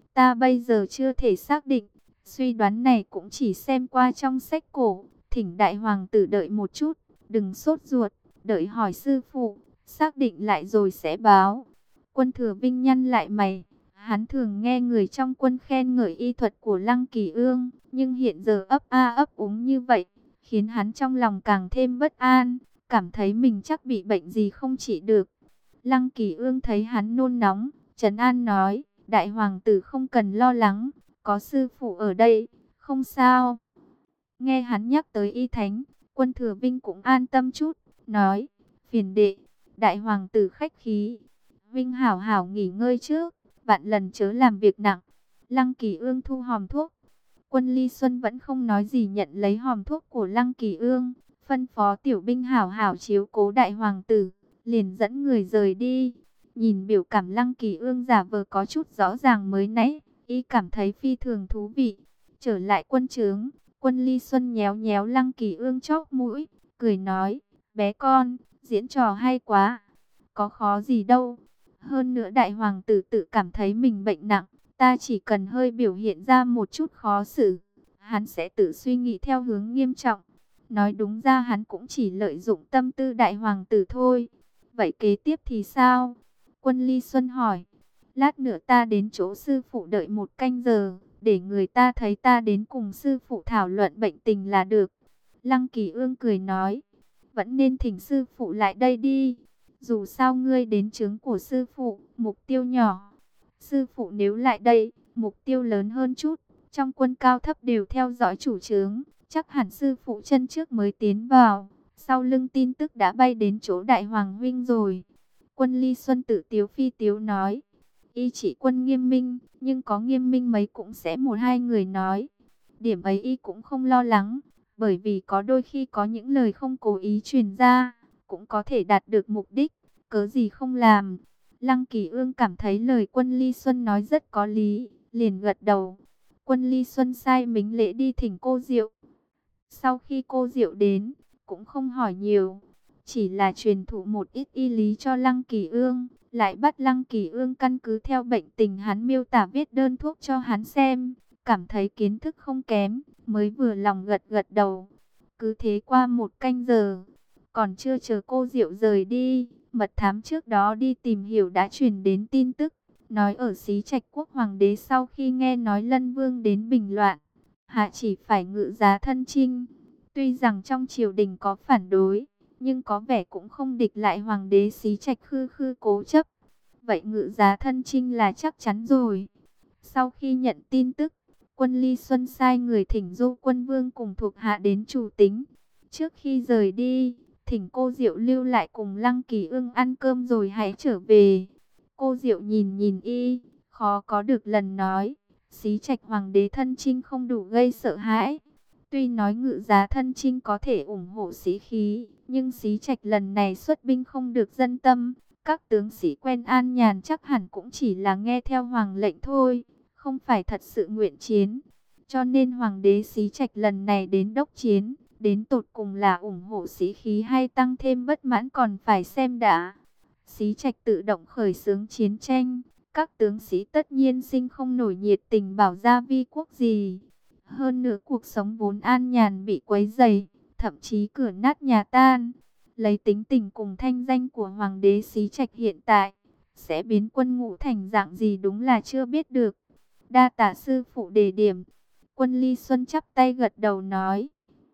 Ta bây giờ chưa thể xác định, suy đoán này cũng chỉ xem qua trong sách cổ. Thỉnh đại hoàng tử đợi một chút, đừng sốt ruột, đợi hỏi sư phụ, xác định lại rồi sẽ báo. Quân Thừa Vinh nhăn lại mày, hắn thường nghe người trong quân khen ngợi y thuật của Lăng Kỳ Ương, nhưng hiện giờ ấp a ấp úng như vậy, khiến hắn trong lòng càng thêm bất an, cảm thấy mình chắc bị bệnh gì không trị được. Lăng Kỳ Ương thấy hắn nôn nóng, trấn an nói, đại hoàng tử không cần lo lắng, có sư phụ ở đây, không sao. Nghe hắn nhắc tới y thánh, Quân Thừa Vinh cũng an tâm chút, nói, phiền đệ, đại hoàng tử khách khí, Vinh hảo hảo nghỉ ngơi trước, vạn lần chớ làm việc nặng. Lăng Kỳ Ương thu hòm thuốc, Quân Ly Xuân vẫn không nói gì nhận lấy hòm thuốc của Lăng Kỳ Ương, phân phó tiểu binh hảo hảo chiếu cố đại hoàng tử, liền dẫn người rời đi. Nhìn biểu cảm Lăng Kỳ Ương giả vờ có chút rõ ràng mới nãy, y cảm thấy phi thường thú vị. Trở lại quân trướng, Quân Ly Xuân nhéo nhéo Lăng Kỳ Ương chóp mũi, cười nói, bé con, diễn trò hay quá, có khó gì đâu. Hơn nữa đại hoàng tử tự cảm thấy mình bệnh nặng, ta chỉ cần hơi biểu hiện ra một chút khó xử, hắn sẽ tự suy nghĩ theo hướng nghiêm trọng. Nói đúng ra hắn cũng chỉ lợi dụng tâm tư đại hoàng tử thôi. Vậy kế tiếp thì sao? Quân Ly Xuân hỏi. Lát nữa ta đến chỗ sư phụ đợi một canh giờ, để người ta thấy ta đến cùng sư phụ thảo luận bệnh tình là được. Lăng Kỳ Ương cười nói, vẫn nên thỉnh sư phụ lại đây đi. Dù sao ngươi đến trướng của sư phụ, mục tiêu nhỏ. Sư phụ nếu lại đây, mục tiêu lớn hơn chút. Trong quân cao thấp đều theo dõi chủ trướng, chắc hẳn sư phụ chân trước mới tiến vào. Sau lưng tin tức đã bay đến chỗ đại hoàng huynh rồi. Quân Ly Xuân tự tiếu phi tiếu nói, y chỉ quân nghiêm minh, nhưng có nghiêm minh mấy cũng sẽ một hai người nói. Điểm ấy y cũng không lo lắng, bởi vì có đôi khi có những lời không cố ý truyền ra, cũng có thể đạt được mục đích, cớ gì không làm. Lăng Kỳ Ương cảm thấy lời Quân Ly Xuân nói rất có lý, liền gật đầu. Quân Ly Xuân sai mính lễ đi thỉnh cô Diệu. Sau khi cô Diệu đến, cũng không hỏi nhiều, chỉ là truyền thụ một ít y lý cho Lăng Kỳ Ương, lại bắt Lăng Kỳ Ương căn cứ theo bệnh tình hắn miêu tả viết đơn thuốc cho hắn xem, cảm thấy kiến thức không kém, mới vừa lòng gật gật đầu. Cứ thế qua một canh giờ, còn chưa chờ cô Diệu rời đi, mật thám trước đó đi tìm hiểu đã truyền đến tin tức, nói ở Xí Trạch Quốc hoàng đế sau khi nghe nói Lân Vương đến bình loạn, hạ chỉ phải ngự giá thân chinh. Tuy rằng trong triều đình có phản đối, nhưng có vẻ cũng không địch lại hoàng đế Xí Trạch khư khư cố chấp. Vậy ngự giá thân chinh là chắc chắn rồi. Sau khi nhận tin tức, Quân Ly Xuân sai người thỉnh Du Quân Vương cùng thuộc hạ đến Trù Tính. Trước khi rời đi, thỉnh cô Diệu lưu lại cùng Lăng Kỳ Ương ăn cơm rồi hãy trở về. Cô Diệu nhìn nhìn y, khó có được lần nói, Xí Trạch hoàng đế thân chinh không đủ gây sợ hãi. Tuy nói ngự giá thân chinh có thể ủng hộ sĩ khí, nhưng Xí Trạch lần này xuất binh không được dân tâm. Các tướng sĩ quen an nhàn chắc hẳn cũng chỉ là nghe theo hoàng lệnh thôi, không phải thật sự nguyện chiến. Cho nên hoàng đế Xí Trạch lần này đến đốc chiến, đến tột cùng là ủng hộ sĩ khí hay tăng thêm bất mãn còn phải xem đã. Xí Trạch tự động khởi xướng chiến tranh, các tướng sĩ tất nhiên sinh không nổi nhiệt tình bảo gia vi quốc gì. Hơn nữa cuộc sống vốn an nhàn bị quấy rầy, thậm chí cửa nát nhà tan. Lấy tính tình cùng thanh danh của hoàng đế Xí Trạch hiện tại, sẽ biến quân ngũ thành dạng gì đúng là chưa biết được. Đa tạ sư phụ đề điểm. Quân Ly Xuân chắp tay gật đầu nói.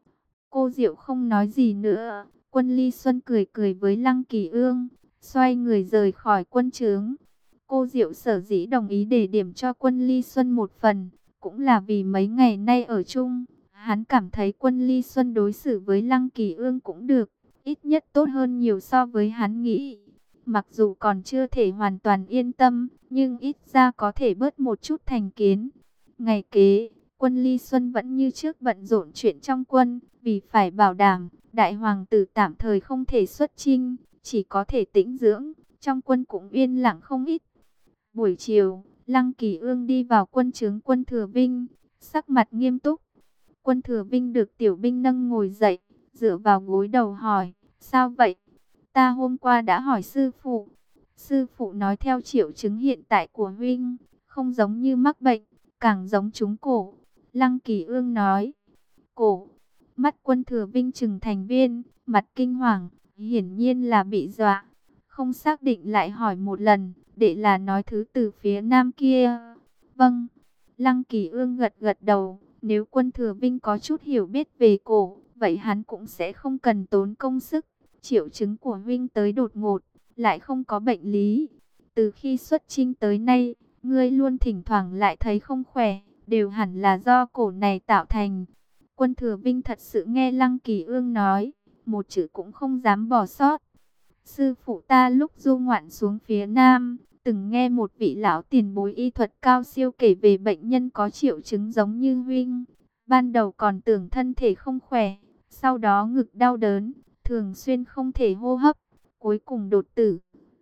Cô Diệu không nói gì nữa. Quân Ly Xuân cười cười với Lăng Kỳ Ương, xoay người rời khỏi quân trướng. Cô Diệu sở dĩ đồng ý đề điểm cho Quân Ly Xuân một phần, cũng là vì mấy ngày nay ở chung, hắn cảm thấy Quân Ly Xuân đối xử với Lăng Kỳ Ương cũng được, ít nhất tốt hơn nhiều so với hắn nghĩ. Mặc dù còn chưa thể hoàn toàn yên tâm, nhưng ít ra có thể bớt một chút thành kiến. Ngày kế, Quân Ly Xuân vẫn như trước bận rộn chuyện trong quân, vì phải bảo đảm đại hoàng tử tạm thời không thể xuất chinh, chỉ có thể tĩnh dưỡng, trong quân cũng yên lặng không ít. Buổi chiều, Lăng Kỳ Ương đi vào quân trướng Quân Thừa Vinh, sắc mặt nghiêm túc. Quân Thừa Vinh được tiểu binh nâng ngồi dậy, dựa vào gối đầu hỏi, sao vậy? Ta hôm qua đã hỏi sư phụ. Sư phụ nói theo triệu chứng hiện tại của huynh, không giống như mắc bệnh, càng giống trúng cổ. Lăng Kỳ Ương nói, cổ. Mắt Quân Thừa Vinh trừng thành viên, mặt kinh hoàng, hiển nhiên là bị dọa. Không xác định lại hỏi một lần, để là nói thứ từ phía nam kia. Vâng. Lăng Kỳ Ương gật gật đầu, nếu Quân Thừa Vinh có chút hiểu biết về cổ, vậy hắn cũng sẽ không cần tốn công sức. Triệu chứng của Vinh tới đột ngột, lại không có bệnh lý. Từ khi xuất chinh tới nay, ngươi luôn thỉnh thoảng lại thấy không khỏe, đều hẳn là do cổ này tạo thành. Quân Thừa Vinh thật sự nghe Lăng Kỳ Ương nói, một chữ cũng không dám bỏ sót. Sư phụ ta lúc du ngoạn xuống phía Nam, từng nghe một vị lão tiền bối y thuật cao siêu kể về bệnh nhân có triệu chứng giống như Vinh. Ban đầu còn tưởng thân thể không khỏe, sau đó ngực đau đớn, thường xuyên không thể hô hấp, cuối cùng đột tử.